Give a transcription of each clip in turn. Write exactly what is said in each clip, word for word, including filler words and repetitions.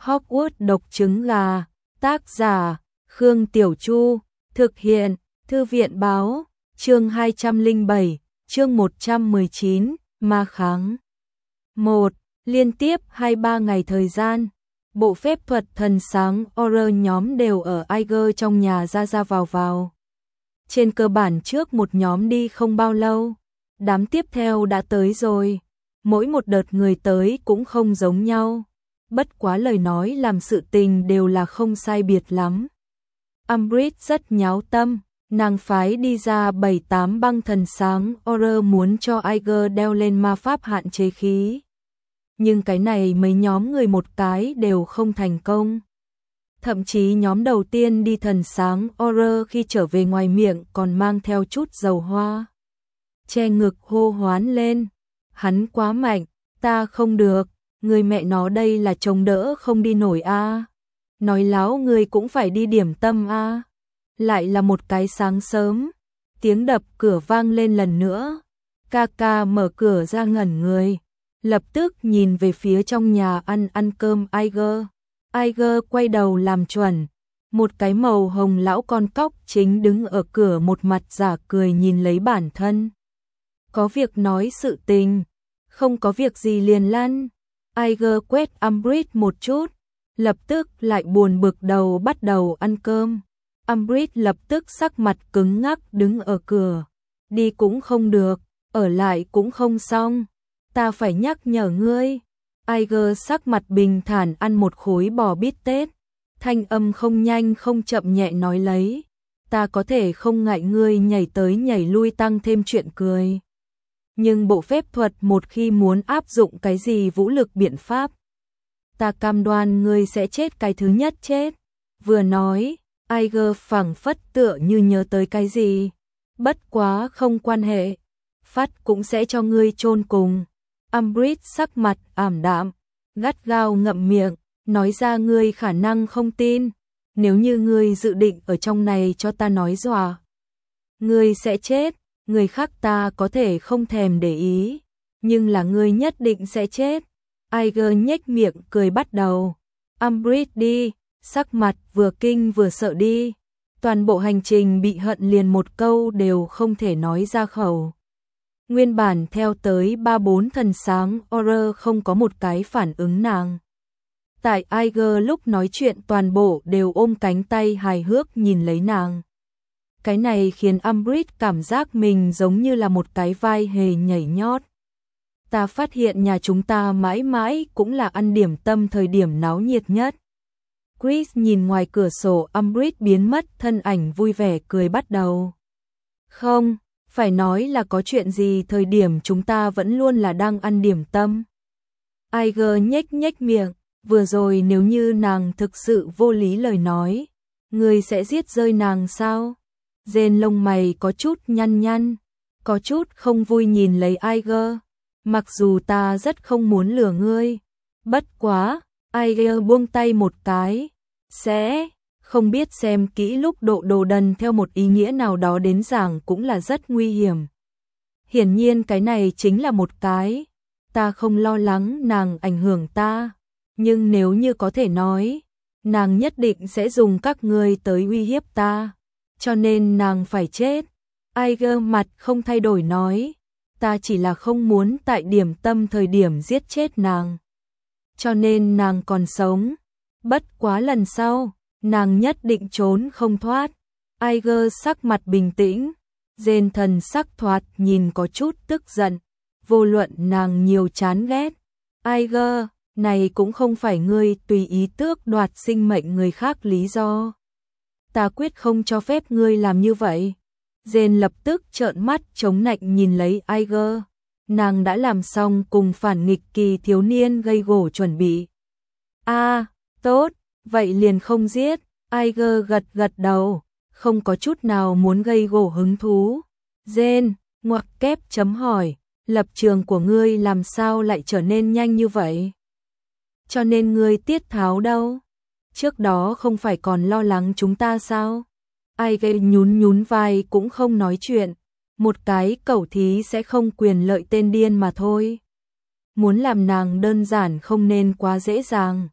Hogwarts độc trứng gà, tác giả, Khương Tiểu Chu, thực hiện, Thư viện báo, chương hai trăm lẻ bảy, chương một trăm mười chín, ma kháng. một. Liên tiếp hai ba ngày thời gian, bộ phép thuật thần sáng Auror nhóm đều ở Aiger trong nhà ra ra vào vào. Trên cơ bản trước một nhóm đi không bao lâu, đám tiếp theo đã tới rồi. Mỗi một đợt người tới cũng không giống nhau, bất quá lời nói làm sự tình đều là không sai biệt lắm. Umbridge rất nháo tâm, nàng phái đi ra bảy tám băng thần sáng Auror muốn cho Aiger đeo lên ma pháp hạn chế khí. Nhưng cái này mấy nhóm người một cái đều không thành công. Thậm chí nhóm đầu tiên đi thần sáng Auror khi trở về ngoài miệng còn mang theo chút dầu hoa. Che ngực hô hoán lên, hắn quá mạnh, ta không được, người mẹ nó đây là chống đỡ không đi nổi a. À. Nói láo người cũng phải đi điểm tâm a. À. Lại là một cái sáng sớm, tiếng đập cửa vang lên lần nữa. Kaka mở cửa ra ngẩn người, lập tức nhìn về phía trong nhà ăn ăn cơm Aiger. Aiger quay đầu làm chuẩn, một cái màu hồng lão con cóc chính đứng ở cửa một mặt giả cười nhìn lấy bản thân. Có việc nói sự tình, không có việc gì liền lăn. Aiger quét Umbridge một chút, lập tức lại buồn bực đầu bắt đầu ăn cơm. Umbridge lập tức sắc mặt cứng ngắc đứng ở cửa. Đi cũng không được, ở lại cũng không xong. Ta phải nhắc nhở ngươi. Aiger sắc mặt bình thản ăn một khối bò bít tết. Thanh âm không nhanh không chậm nhẹ nói lấy. Ta có thể không ngại ngươi nhảy tới nhảy lui tăng thêm chuyện cười. Nhưng bộ phép thuật một khi muốn áp dụng cái gì vũ lực biện pháp, ta cam đoan ngươi sẽ chết cái thứ nhất chết. Vừa nói, Aiger phảng phất tựa như nhớ tới cái gì. Bất quá không quan hệ, phát cũng sẽ cho ngươi chôn cùng. Umbridge sắc mặt ảm đạm, gắt gao ngậm miệng, nói ra ngươi khả năng không tin. Nếu như ngươi dự định ở trong này cho ta nói dọa, ngươi sẽ chết. Người khác ta có thể không thèm để ý, nhưng là ngươi nhất định sẽ chết. Aiger nhếch miệng cười bắt đầu. Umbridge đi, sắc mặt vừa kinh vừa sợ đi. Toàn bộ hành trình bị hận liền một câu đều không thể nói ra khẩu. Nguyên bản theo tới ba bốn thần sáng Auror không có một cái phản ứng nàng. Tại Aiger lúc nói chuyện toàn bộ đều ôm cánh tay hài hước nhìn lấy nàng. Cái này khiến Umbridge cảm giác mình giống như là một cái vai hề nhảy nhót. Ta phát hiện nhà chúng ta mãi mãi cũng là ăn điểm tâm thời điểm náo nhiệt nhất. Chris nhìn ngoài cửa sổ Umbridge biến mất thân ảnh vui vẻ cười bắt đầu. Không, phải nói là có chuyện gì thời điểm chúng ta vẫn luôn là đang ăn điểm tâm. Aiger nhếch nhếch miệng, vừa rồi nếu như nàng thực sự vô lý lời nói, người sẽ giết rơi nàng sao? Rên lông mày có chút nhăn nhăn, có chút không vui nhìn lấy Aiger. Mặc dù ta rất không muốn lừa ngươi, bất quá, Aiger buông tay một cái, sẽ không biết xem kỹ lúc độ đồ đần theo một ý nghĩa nào đó đến giảng cũng là rất nguy hiểm. Hiển nhiên cái này chính là một cái, ta không lo lắng nàng ảnh hưởng ta, nhưng nếu như có thể nói, nàng nhất định sẽ dùng các ngươi tới uy hiếp ta. Cho nên nàng phải chết. Aiger mặt không thay đổi nói, ta chỉ là không muốn tại điểm tâm thời điểm giết chết nàng. Cho nên nàng còn sống. Bất quá lần sau, nàng nhất định trốn không thoát. Aiger sắc mặt bình tĩnh, Jane thần sắc thoạt nhìn có chút tức giận. Vô luận nàng nhiều chán ghét. Aiger, này cũng không phải ngươi tùy ý tước đoạt sinh mệnh người khác lý do. Ta quyết không cho phép ngươi làm như vậy. Jane lập tức trợn mắt chống nạnh nhìn lấy Aiger. Nàng đã làm xong cùng phản nghịch kỳ thiếu niên gây gổ chuẩn bị. A, à, tốt, vậy liền không giết. Aiger gật gật đầu, không có chút nào muốn gây gổ hứng thú. Jane, ngoặc kép chấm hỏi, lập trường của ngươi làm sao lại trở nên nhanh như vậy? Cho nên ngươi tiết tháo đâu? Trước đó không phải còn lo lắng chúng ta sao? Aiger nhún nhún vai cũng không nói chuyện. Một cái cẩu thí sẽ không quyền lợi tên điên mà thôi. Muốn làm nàng đơn giản không nên quá dễ dàng.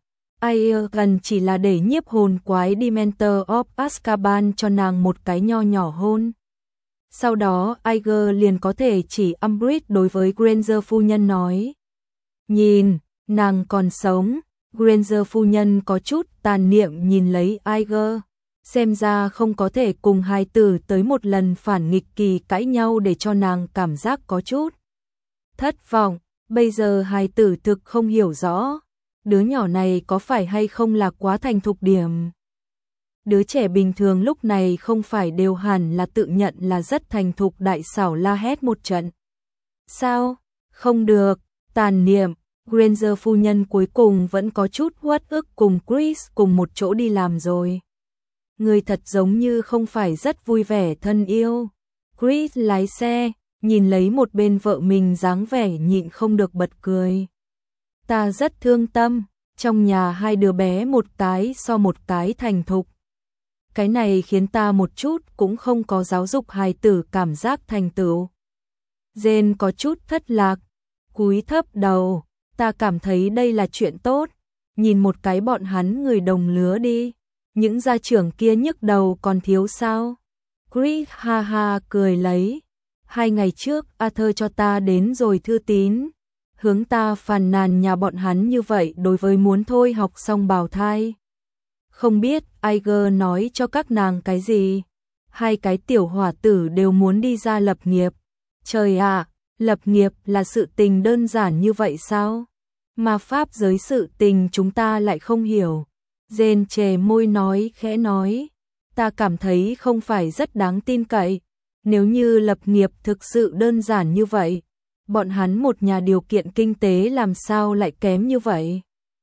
Aegon chỉ là để nhiếp hồn quái Dementor of Azkaban cho nàng một cái nho nhỏ hôn. Sau đó Aegon liền có thể chỉ Umbridge đối với Granger phu nhân nói. Nhìn, nàng còn sống. Granger phu nhân có chút tàn niệm nhìn lấy Aegon. Xem ra không có thể cùng hài tử tới một lần phản nghịch kỳ cãi nhau để cho nàng cảm giác có chút thất vọng. Bây giờ hài tử thực không hiểu rõ, đứa nhỏ này có phải hay không là quá thành thục điểm. Đứa trẻ bình thường lúc này không phải đều hẳn là tự nhận là rất thành thục đại xảo la hét một trận. Sao? Không được, tàn niệm. Granger phu nhân cuối cùng vẫn có chút uất ức cùng Chris cùng một chỗ đi làm rồi. Người thật giống như không phải rất vui vẻ thân yêu. Chris lái xe, nhìn lấy một bên vợ mình dáng vẻ nhịn không được bật cười. Ta rất thương tâm, trong nhà hai đứa bé một cái so một cái thành thục. Cái này khiến ta một chút cũng không có giáo dục hài tử cảm giác thành tựu. Jane có chút thất lạc, cúi thấp đầu, ta cảm thấy đây là chuyện tốt. Nhìn một cái bọn hắn người đồng lứa đi, những gia trưởng kia nhức đầu còn thiếu sao? Chris ha ha cười lấy. Hai ngày trước Arthur cho ta đến rồi thư tín, hướng ta phàn nàn nhà bọn hắn như vậy đối với muốn thôi học xong bào thai. Không biết Aegon nói cho các nàng cái gì? Hai cái tiểu hỏa tử đều muốn đi ra lập nghiệp. Trời ạ, lập nghiệp là sự tình đơn giản như vậy sao? Mà pháp giới sự tình chúng ta lại không hiểu. Jane chề môi nói khẽ nói, ta cảm thấy không phải rất đáng tin cậy. Nếu như lập nghiệp thực sự đơn giản như vậy, bọn hắn một nhà điều kiện kinh tế làm sao lại kém như vậy?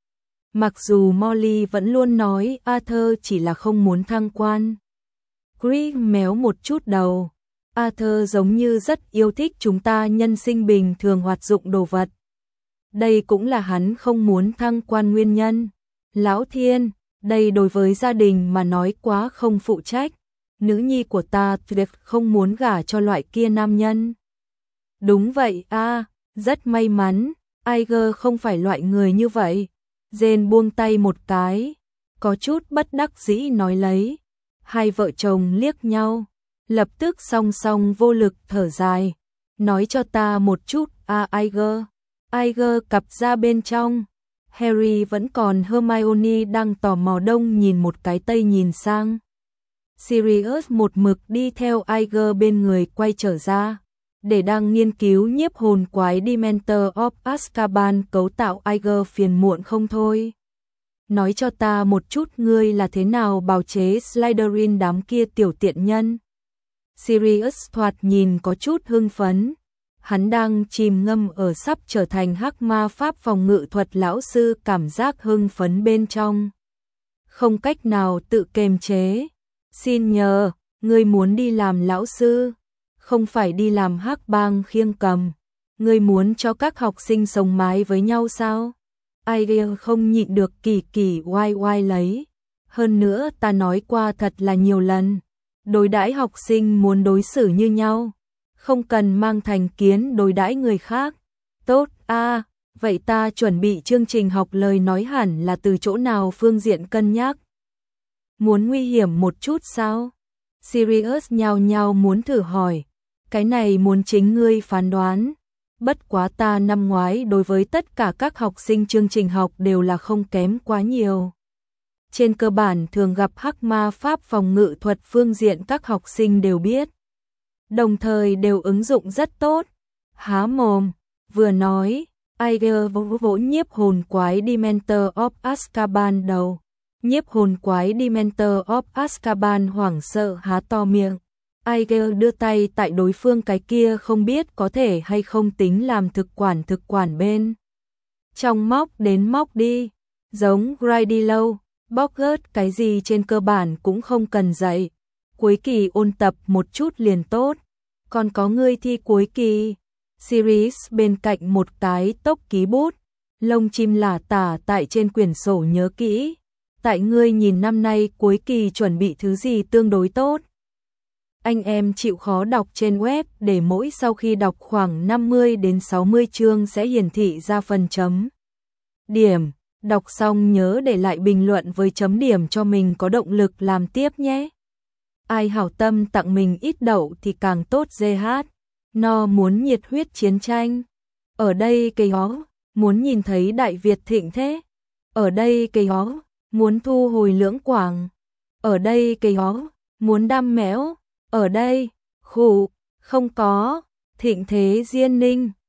Mặc dù Molly vẫn luôn nói Arthur chỉ là không muốn thăng quan. Chris méo một chút đầu. Arthur giống như rất yêu thích chúng ta nhân sinh bình thường hoạt dụng đồ vật. Đây cũng là hắn không muốn thăng quan nguyên nhân. Lão Thiên, đây đối với gia đình mà nói quá không phụ trách. Nữ nhi của ta tuyệt không muốn gả cho loại kia nam nhân. Đúng vậy a, à, rất may mắn, Aegon không phải loại người như vậy. Jane buông tay một cái, có chút bất đắc dĩ nói lấy. Hai vợ chồng liếc nhau, lập tức song song vô lực thở dài. Nói cho ta một chút, a à, Aegon. Aegon cặp ra bên trong. Harry vẫn còn Hermione đang tò mò đông nhìn một cái tây nhìn sang. Sirius một mực đi theo Aegon bên người quay trở ra, để đang nghiên cứu nhiếp hồn quái Dementor of Azkaban cấu tạo. Aegon phiền muộn không thôi. Nói cho ta một chút ngươi là thế nào bào chế Slytherin đám kia tiểu tiện nhân. Sirius thoạt nhìn có chút hưng phấn. Hắn đang chìm ngâm ở sắp trở thành hắc ma pháp phòng ngự thuật lão sư, cảm giác hưng phấn bên trong không cách nào tự kiềm chế. Xin nhờ, ngươi muốn đi làm lão sư, không phải đi làm hắc bang khiêng cầm. Ngươi muốn cho các học sinh sống mái với nhau sao? Aegon không nhịn được kỳ kỳ oai oai lấy. Hơn nữa ta nói qua thật là nhiều lần, đối đãi học sinh muốn đối xử như nhau, không cần mang thành kiến đối đãi người khác. Tốt a, à, vậy ta chuẩn bị chương trình học lời nói hẳn là từ chỗ nào phương diện cân nhắc. Muốn nguy hiểm một chút sao? Sirius nhao nhao muốn thử hỏi. Cái này muốn chính ngươi phán đoán. Bất quá ta năm ngoái đối với tất cả các học sinh chương trình học đều là không kém quá nhiều. Trên cơ bản thường gặp hắc ma pháp phòng ngự thuật phương diện các học sinh đều biết. Đồng thời đều ứng dụng rất tốt. Há mồm, vừa nói, Aegon vỗ vỗ nhiếp hồn quái Dementor of Azkaban đầu. Nhiếp hồn quái Dementor of Azkaban hoảng sợ há to miệng. Aegon đưa tay tại đối phương cái kia không biết có thể hay không tính làm thực quản thực quản bên trong móc đến móc đi. Giống Grindylow, Boggart cái gì trên cơ bản cũng không cần dạy. Cuối kỳ ôn tập một chút liền tốt. Còn có ngươi thi cuối kỳ. Sirius bên cạnh một cái tốc ký bút, lông chim lả tả tại trên quyển sổ nhớ kỹ. Tại ngươi nhìn năm nay cuối kỳ chuẩn bị thứ gì tương đối tốt. Anh em chịu khó đọc trên web để mỗi sau khi đọc khoảng năm mươi đến sáu mươi chương sẽ hiển thị ra phần chấm điểm. Đọc xong nhớ để lại bình luận với chấm điểm cho mình có động lực làm tiếp nhé. Ai hảo tâm tặng mình ít đậu thì càng tốt. giê hát No muốn nhiệt huyết chiến tranh. Ở đây cây ó, muốn nhìn thấy Đại Việt thịnh thế. Ở đây cây ó, muốn thu hồi Lưỡng Quảng. Ở đây cây ó, muốn đam mẽo. Ở đây, khụ, không có, thịnh thế Diên Ninh.